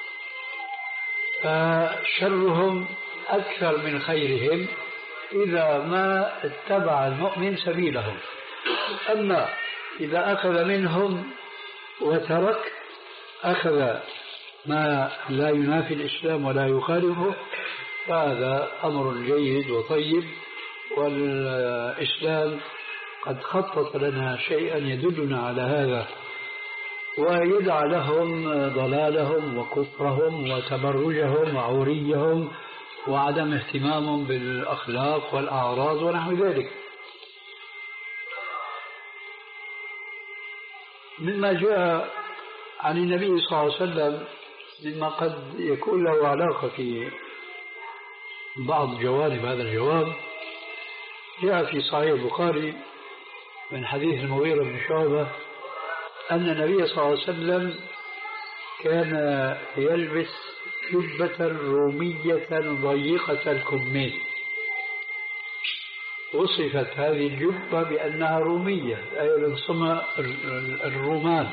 B: فشرهم أكثر من خيرهم إذا ما اتبع المؤمن سبيلهم. أما إذا أخذ منهم وترك أخذ ما لا ينافي الإسلام ولا يخالفه، فهذا أمر جيد وطيب. والإسلام قد خطط لنا شيئا يدلنا على هذا، ويدع لهم ضلالهم وكفرهم وتبرجهم وعوريهم وعدم اهتمامهم بالأخلاق والأعراض ونحو ذلك. مما جاء عن النبي صلى الله عليه وسلم مما قد يكون له علاقة في بعض جوانب هذا الجواب، جاء في صحيح البخاري من حديث المغيرة بن شعبة أن النبي صلى الله عليه وسلم كان يلبس جبة رومية ضيقة الكمين، وصفت هذه الجبة بأنها رومية أي من صنع الرومان،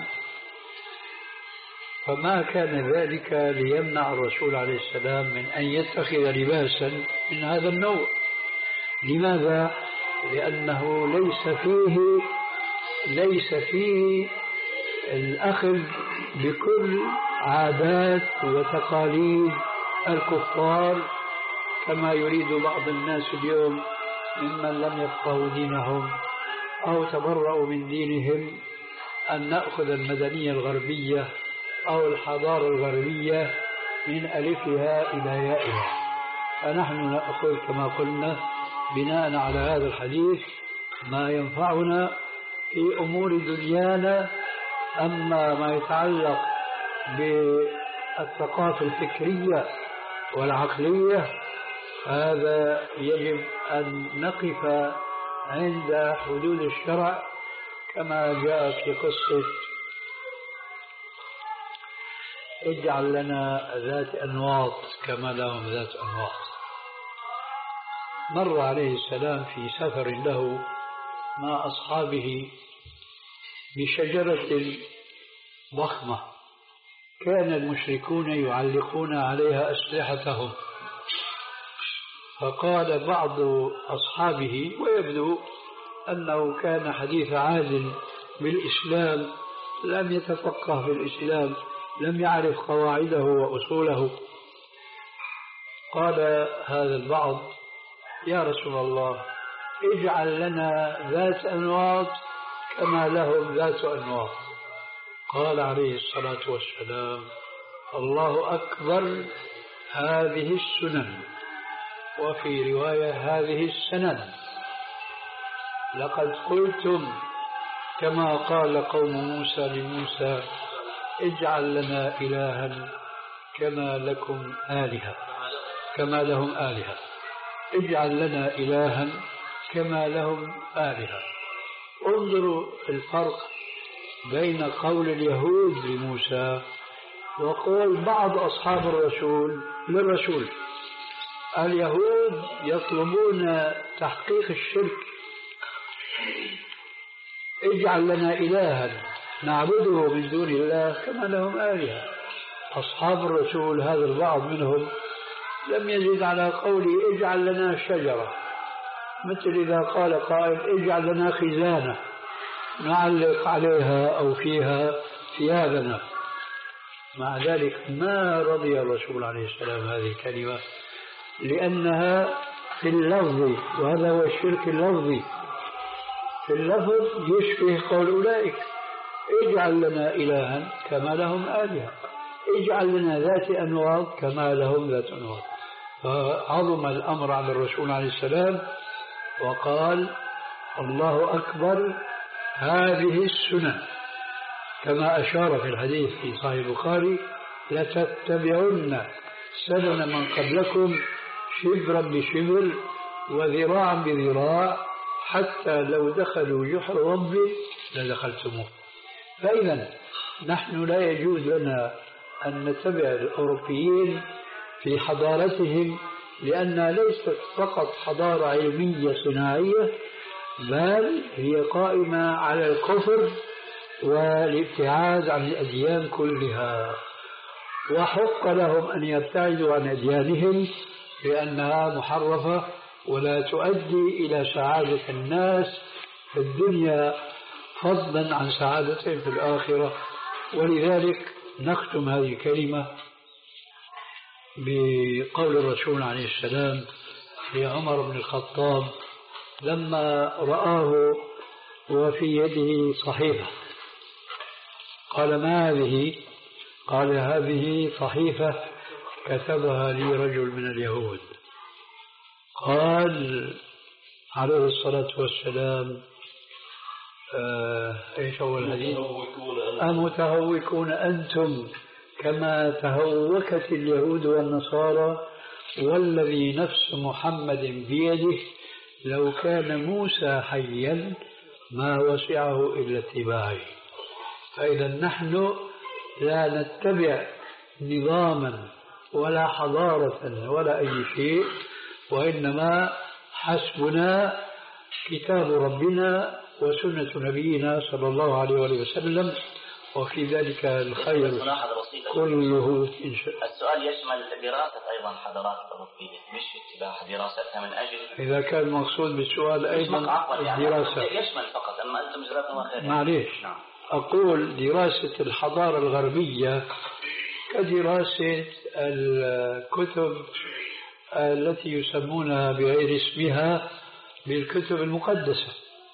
B: فما كان ذلك ليمنع الرسول عليه السلام من أن يتخذ لباسا من هذا النوع. لماذا؟ لأنه ليس فيه ليس فيه الأخذ بكل عادات وتقاليد الكفار كما يريد بعض الناس اليوم ممن لم يفقهوا دينهم أو تبرأوا من دينهم، أن نأخذ المدنية الغربية أو الحضارة الغربية من ألفها إلى يائها. فنحن نأخذ كما قلنا بناء على هذا الحديث ما ينفعنا في أمور دنيانا. أما ما يتعلق بالثقافة الفكرية والعقلية هذا يجب أن نقف عند حدود الشرع، كما جاء في قصة اجعل لنا ذات أنواط كما لهم ذات أنواط. مر عليه السلام في سفر له مع أصحابه بشجرة ضخمة كان المشركون يعلقون عليها أسلحتهم، فقال بعض أصحابه ويبدو أنه كان حديث عهد بالإسلام، لم يتفقه في الإسلام، لم يعرف قواعده وأصوله، قال هذا البعض يا رسول الله اجعل لنا ذات أنواط كما لهم ذات أنواط. قال عليه الصلاة والسلام الله أكبر هذه السنن، وفي رواية هذه السنن، لقد قلتم كما قال قوم موسى لموسى اجعل لنا إلها كما لكم آلهة كما لهم آلهة اجعل لنا إلها كما لهم آلهة. انظروا الفرق بين قول اليهود لموسى وقول بعض أصحاب الرسول للرسول. اليهود يطلبون تحقيق الشرك، اجعل لنا إلها نعبده من دون الله كما لهم آلهة. أصحاب الرسول هذا البعض منهم لم يزد على قوله اجعل لنا شجرة، مثل إذا قال قائل اجعل لنا خزانة نعلق عليها أو فيها ثيابنا. مع ذلك ما رضي الرسول عليه السلام هذه الكلمة، لأنها في اللفظ، وهذا هو الشرك اللفظي، في اللفظ يشبه قول أولئك اجعل لنا إلها كما لهم آلهة، اجعل لنا ذات أنواط كما لهم ذات أنواط. فعظم الأمر على الرسول عليه السلام وقال الله أكبر هذه السنن، كما أشار في الحديث في صحيح البخاري لتتبعن سنن من قبلكم شبرا بشبر وذراعا بذراع حتى لو دخلوا جحر رب لدخلتموه. فإذا نحن لا يجوز لنا أن نتبع الأوروبيين في حضارتهم، لأنها ليست فقط حضارة علمية صناعية، بل هي قائمة على الكفر والابتعاد عن الأديان كلها، وحق لهم أن يبتعدوا عن أديانهم لأنها محرفة ولا تؤدي إلى سعادة الناس في الدنيا فضلا عن سعادتهم في الآخرة. ولذلك نختم هذه الكلمة بقول الرسول عليه السلام لعمر بن الخطاب لما رآه وفي يده صحيفة قال: ما هذه؟ قال: هذه صحيفة كتبها لي رجل من اليهود. قال عليه الصلاة والسلام: آه ايش هو الحديث؟ أمتهوكون أنتم كما تهوكت اليهود والنصارى، والذي نفس محمد بيده لو كان موسى حيا ما وسعه إلا اتباعه. فإذا نحن لا نتبع نظاما ولا حضارة ولا أي شيء، وإنما حسبنا كتاب ربنا وسنة نبينا صلى الله عليه وسلم، وفي ذلك الخير كله.
C: السؤال يشمل دراسة أيضا حضارات أوروبية، مش اتباع دراسة من أجل.
B: إذا كان المقصود بالسؤال أيضا الدراسة
C: يشمل فقط، أما أنتم جزاكم الله خير.
B: معليش، نعم. أقول دراسة الحضارة الغربية كدراسة الكتب التي يسمونها بغير اسمها بالكتب المقدسة.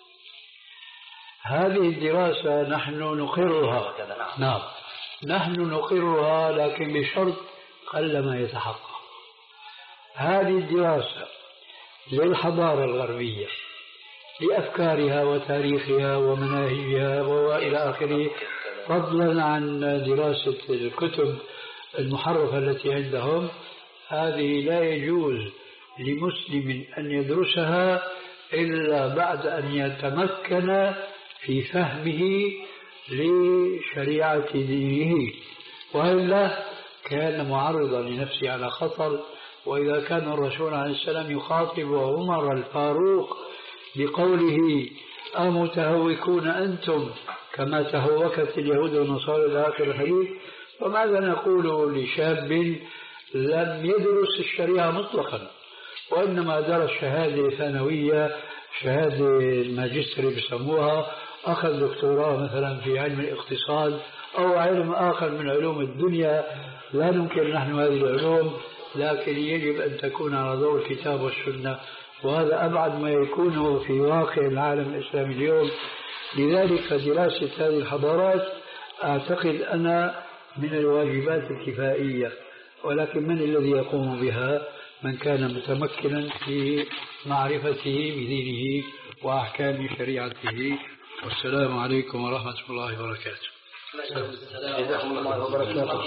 B: هذه الدراسة نحن نقرها، نعم نحن نقرها، لكن بشرط قلما يتحقق. هذه الدراسة للحضارة الغربية لأفكارها وتاريخها ومناهجها وإلى آخره، فضلا عن دراسة الكتب المحرفة التي عندهم، هذه لا يجوز لمسلم أن يدرسها إلا بعد أن يتمكن في فهمه لشريعة دينه، وإلا كان معرضا لنفسه على خطر. وإذا كان الرسول عليه السلام يخاطب عمر الفاروق بقوله: أمتهوكون أنتم كما تهوكت اليهود والنصارى إلى آخر الحديث، فماذا نقول لشاب لم يدرس الشريعة مطلقا، وإنما درس شهادة ثانوية، شهادة الماجستري بسموها، أخذ دكتوراه مثلا في علم الاقتصاد أو علم آخر من علوم الدنيا. لا ننكر نحن هذه العلوم، لكن يجب أن تكون على ضوء الكتاب والسنة، وهذا أبعد ما يكون في واقع العالم الإسلامي اليوم. لذلك دراسة هذه الحضارات أعتقد أنا من الواجبات الكفائية، ولكن من الذي يقوم بها؟ من كان متمكنا في معرفته بدينه وأحكام شريعته. والسلام عليكم ورحمة الله وبركاته.
A: جزاكم الله وبركاته.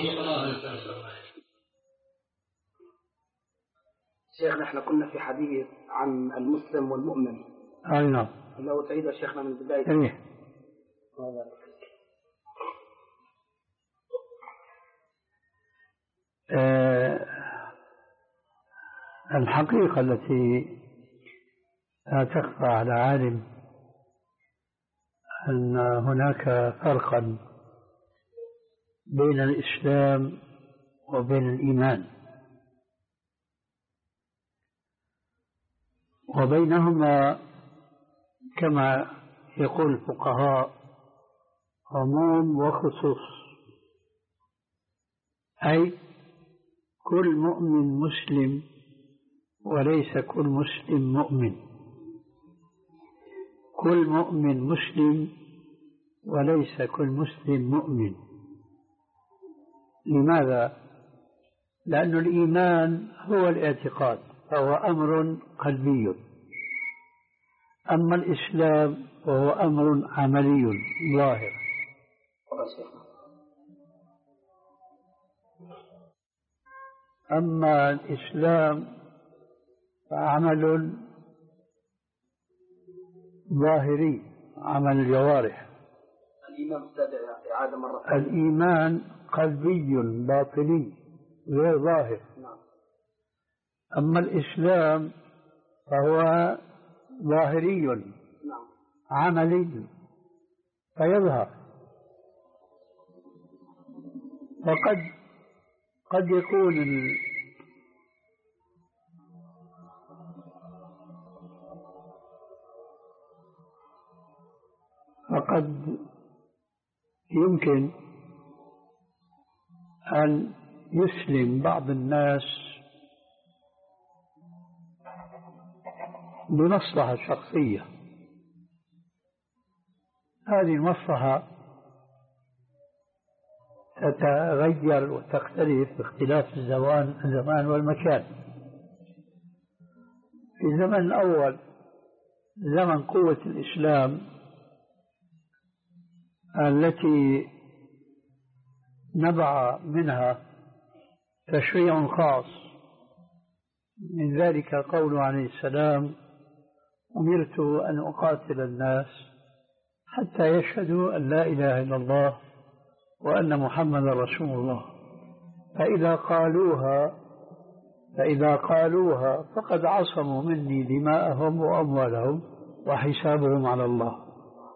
E: شيخنا احنا كنا في حديث عن المسلم والمؤمن.
B: أي نعم.
E: لو تعيد شيخنا من البداية.
B: إيه. أه الحقيقة التي لا تخفى على عالم أن هناك فرقا بين الإسلام وبين الإيمان، وبينهما كما يقول الفقهاء عموم وخصوص، أي كل مؤمن مسلم وليس كل مسلم مؤمن، كل مؤمن مسلم وليس كل مسلم مؤمن. لماذا؟ لأن الإيمان هو الاعتقاد، فهو أمر قلبي، أما الإسلام وهو أمر عملي ظاهر. أما الإسلام فعمل ظاهري، عمل الجوارح.
E: الإيمان إعادة مرة.
B: الإيمان قلبي باطني غير ظاهر.
E: نعم.
B: أما الإسلام فهو ظاهري.
E: نعم.
B: عملي فيظهر. وقد قد يكون ال... فقد يمكن أن يسلم بعض الناس بمصلحة شخصية. هذه المصلحة تتغير وتختلف باختلاف الزمان الزمان والمكان. في الزمن الأول زمن قوة الإسلام التي نبع منها تشريع خاص، من ذلك قوله عليه السلام: أمرت أن أقاتل الناس حتى يشهدوا أن لا إله إلا الله وأن محمدا رسول الله، فإذا قالوها فإذا قالوها فقد عصموا مني دماءهم وأموالهم وحسابهم على الله.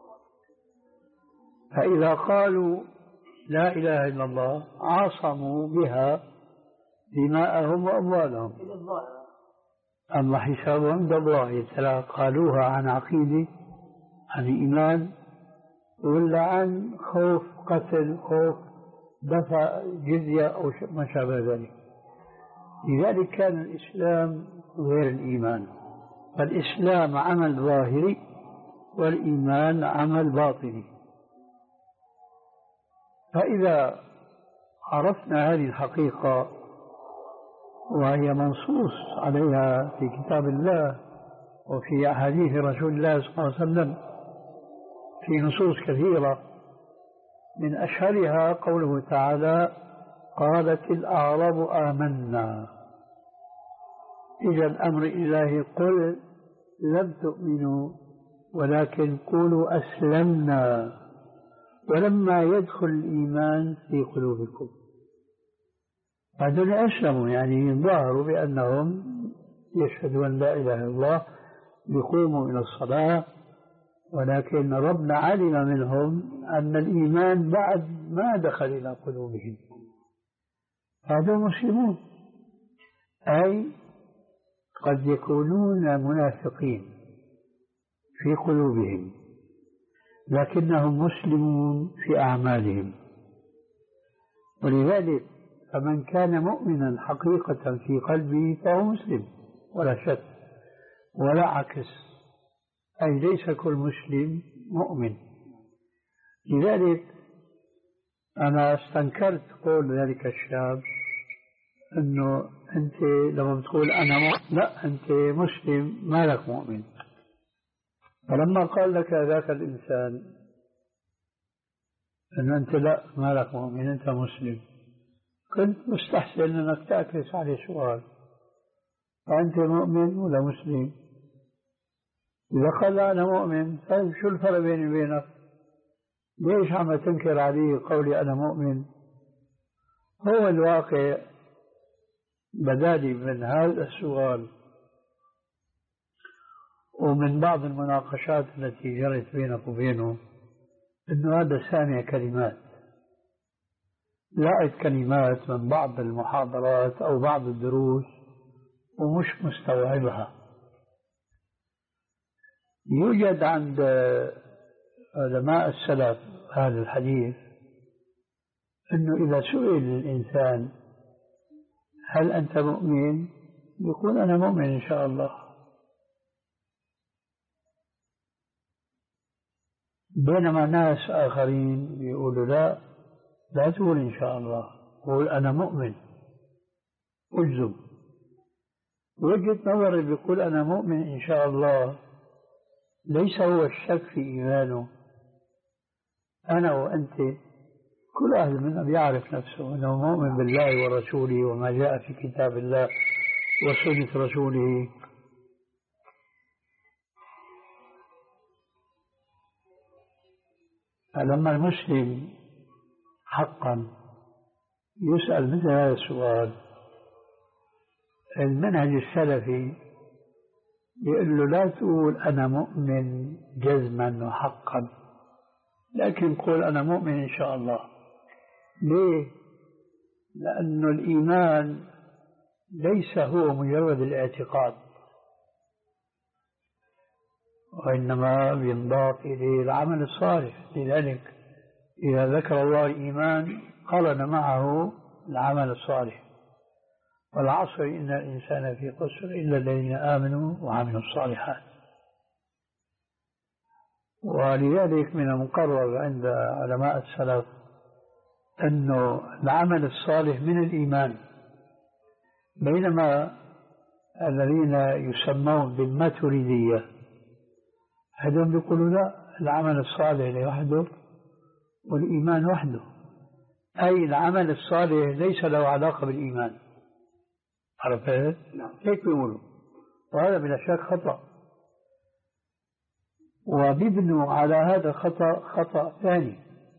B: فإذا قالوا لا إله إلا الله عصموا بها دماءهم وأموالهم، أما حسابهم عند الله. قالوها عن عقيدة، عن إيمان، ولا عن خوف قتل، خوف دفع جزية أو ما شابه ذلك. لذلك كان الإسلام غير الإيمان، فالإسلام عمل ظاهري والإيمان عمل باطني. فإذا عرفنا هذه الحقيقة وهي منصوص عليها في كتاب الله وفي أحاديث رسول الله صلى الله عليه وسلم في نصوص كثيرة، من أشهرها قوله تعالى: قالت الأعراب آمنا. إذا الأمر الإلهي: قل لم تؤمنوا ولكن قولوا أسلمنا ولما يدخل الإيمان في قلوبكم. هذول أسلموا، يعني ظاهروا بأنهم يشهدوا أن لا إله إلا الله، يقوموا إلى الصلاة، ولكن ربنا علم منهم أن الإيمان بعد ما دخل إلى قلوبهم. هذول مسلمون، أي قد يكونون منافقين في قلوبهم لكنهم مسلمون في أعمالهم. ولذلك فمن كان مؤمنا حقيقة في قلبه فهو مسلم ولا شك، ولا عكس، أي ليس كل مسلم مؤمن. لذلك أنا استنكرت قول ذلك الشاب أنه أنت لما بتقول أنا مؤمن، لا، أنت مسلم ما لك مؤمن. فلما قال لك ذاك الإنسان أن أنت لا ما لك مؤمن أنت مسلم، كنت مستحسن أنك تعكس عليه سؤال: أنت مؤمن ولا مسلم؟ إذا قال أنا مؤمن، طيب شو الفرق بيني وبينك؟ ليش عم تنكر علي قولي أنا مؤمن؟ هو الواقع بدالي من هذا السؤال ومن بعض المناقشات التي جرت بينك وبينه أنه هذا سامع كلمات، لقيت كلمات من بعض المحاضرات أو بعض الدروس ومش مستوعبها. يوجد عند علماء السلف هذا الحديث أنه إذا سئل الإنسان هل أنت مؤمن؟ يقول أنا مؤمن إن شاء الله. بينما ناس آخرين يقولوا لا، لا تقول إن شاء الله، قول أنا مؤمن أجزم. وجهة نظر اللي بيقول أنا مؤمن إن شاء الله ليس هو الشك في إيمانه. أنا وأنت كل أهل منا بيعرف نفسه أنه مؤمن بالله ورسوله وما جاء في كتاب الله وسنة رسوله. فلما المسلم حقا يسأل مثل هذا السؤال، المنهج السلفي يقول له لا تقول أنا مؤمن جزما وحقا، لكن قول أنا مؤمن إن شاء الله. ليه؟ لأن الإيمان ليس هو مجرد الاعتقاد، وإنما ينضاف إليه العمل الصالح. لذلك إذا ذكر الله الإيمان قرن معه العمل الصالح. والعصر إن الإنسان في خسر إلا الذين آمنوا وعملوا الصالحات. ولذلك من المقرر عند علماء السلف أنه العمل الصالح من الإيمان، بينما الذين يسمون بالماتريدية هذول يقولوا لا، العمل الصالح لوحده والإيمان وحده، أي العمل الصالح ليس له علاقة بالإيمان. عرفت؟
E: نعم.
B: هيك بيقولوا، وهذا بلا شك خطأ. وبيبنوا على هذا خطأ خطأ ثاني،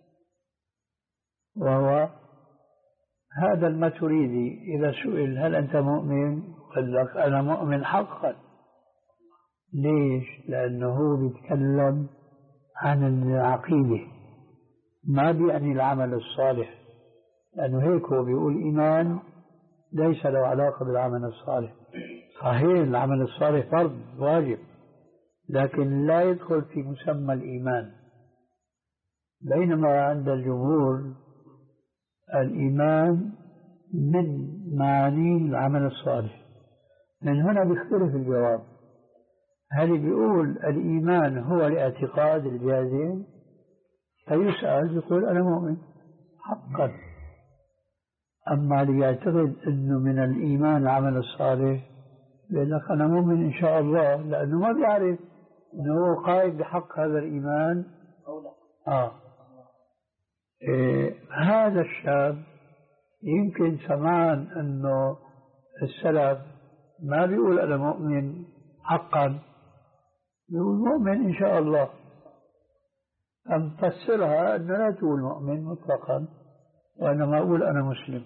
B: وهو هذا الماتريدي إذا سئل هل أنت مؤمن؟ قال لك أنا مؤمن حقا. ليش؟ لأنه بيتكلم عن العقيدة، ما بيعني العمل الصالح، لأنه هيك هو بيقول إيمان ليس له علاقة بالعمل الصالح. صحيح العمل الصالح فرض واجب، لكن لا يدخل في مسمى الإيمان. بينما عند الجمهور الإيمان من معاني العمل الصالح. من هنا بيختلف الجواب، هل بيقول الإيمان هو الاعتقاد الجازم؟ فيسأل يقول أنا مؤمن حقا. أما اللي يعتقد أنه من الإيمان العمل الصالح يقول لك أنا مؤمن إن شاء الله، لأنه ما بيعرف أنه هو قائد بحق هذا الإيمان أو لا. آه. إيه هذا الشاب يمكن سمعان أنه السلف ما بيقول أنا مؤمن حقا، بيقول مؤمن إن شاء الله. أم تفسرها أنه لا تقول مؤمن مطلقا، وإنما أقول أنا مسلم.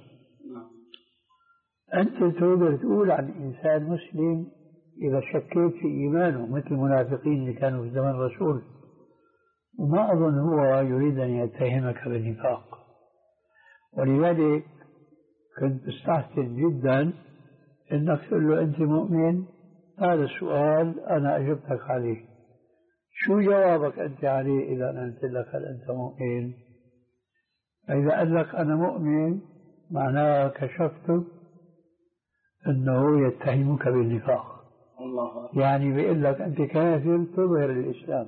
B: أنت تقدر تقول عن إنسان مسلم إذا شكيت في إيمانه، مثل المنافقين اللي كانوا في زمن الرسول، وما أظن هو يريد أن يتهمك بالنفاق. ولذلك كنت استحسن جدا أنك تقول له أنت مؤمن؟ هذا السؤال أنا أجبتك عليه، شو جوابك أنت عليه إذا أنا قلت لك هل أنت مؤمن؟ فإذا قال لك أنا مؤمن معناه كشفته أنه يتهمك بالنفاق.
E: الله.
B: يعني بيقول لك أنت كافر تظهر الإسلام.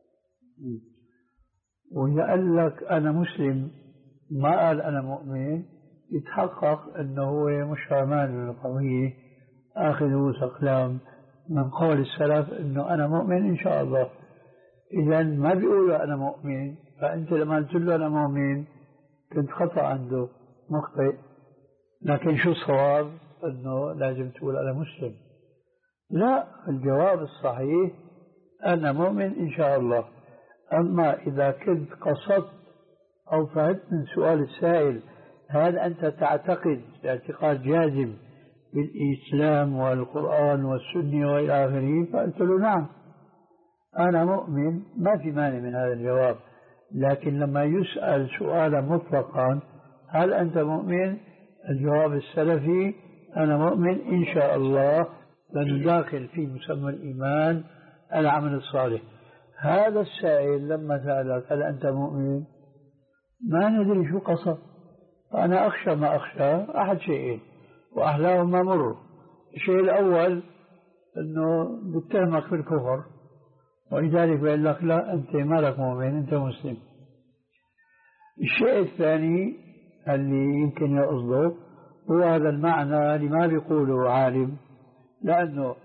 B: وإذا قال لك أنا مسلم ما قال أنا مؤمن، يتحقق أنه هو مش فهمان القضية، آخذه سقلام من قول السلف أنه أنا مؤمن إن شاء الله. إذا ما بيقولوا أنا مؤمن، فأنت لما قلت له أنا مؤمن كنت خطأ عنده، مخطئ. لكن شو الصواب؟ أنه لازم تقول أنا مسلم. لا، الجواب الصحيح أنا مؤمن إن شاء الله. أما إذا كنت قصدت أو فهمت من سؤال السائل هل أنت تعتقد اعتقاد جازم بالإسلام والقرآن والسنة وإلى آخره، فقلت له نعم أنا مؤمن، ما في مانع من هذا الجواب. لكن لما يسأل سؤالا مطلقا هل أنت مؤمن، الجواب السلفي أنا مؤمن إن شاء الله، لأنه داخل في مسمى الإيمان العمل الصالح. هذا السائل لما سألك هل أنت مؤمن ما ندري شو قصد. فأنا أخشى ما أخشى أحد شيئين وأحلاهما مر. الشيء الأول أنه بتهمك بالكفر، ولذلك بيقول لك لا أنت ما لك مؤمن أنت مسلم. الشيء الثاني اللي يمكن يقصده هو هذا المعنى اللي ما بيقوله عالم، لأنه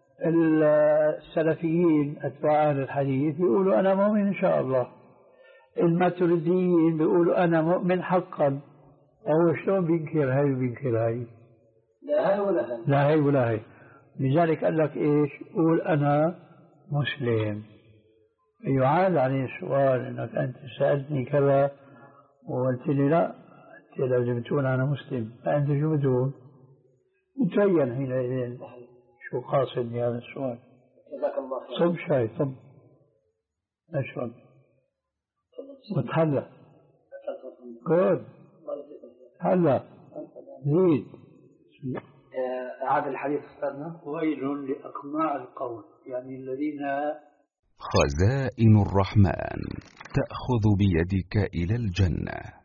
B: السلفيين أتباع أهل الحديث بيقولوا أنا مؤمن إن شاء الله، الماتريديين بيقولوا أنا مؤمن حقا. هو شلون بينكر هاي وبينكر هاي؟
E: لا هاي ولا هاي،
B: لا هاي ولا هاي. لذلك قال لك إيش؟ قول أنا مسلم. يعاد عليه السؤال أنك أنت سألتني كذا وقلت لي لا، أنت لازم تقول أنا مسلم، فأنت شو بتقول؟ متبين حينئذ شو قاصد بهذا السؤال.
E: جزاك الله خير.
B: صب شاي صب اشرب وتحلى. جود هلا زيد.
E: أعاد الحديث أستاذنا.
B: ويل لأقماع القول، يعني الذين.
F: خزائن الرحمن تأخذ بيدك إلى الجنة.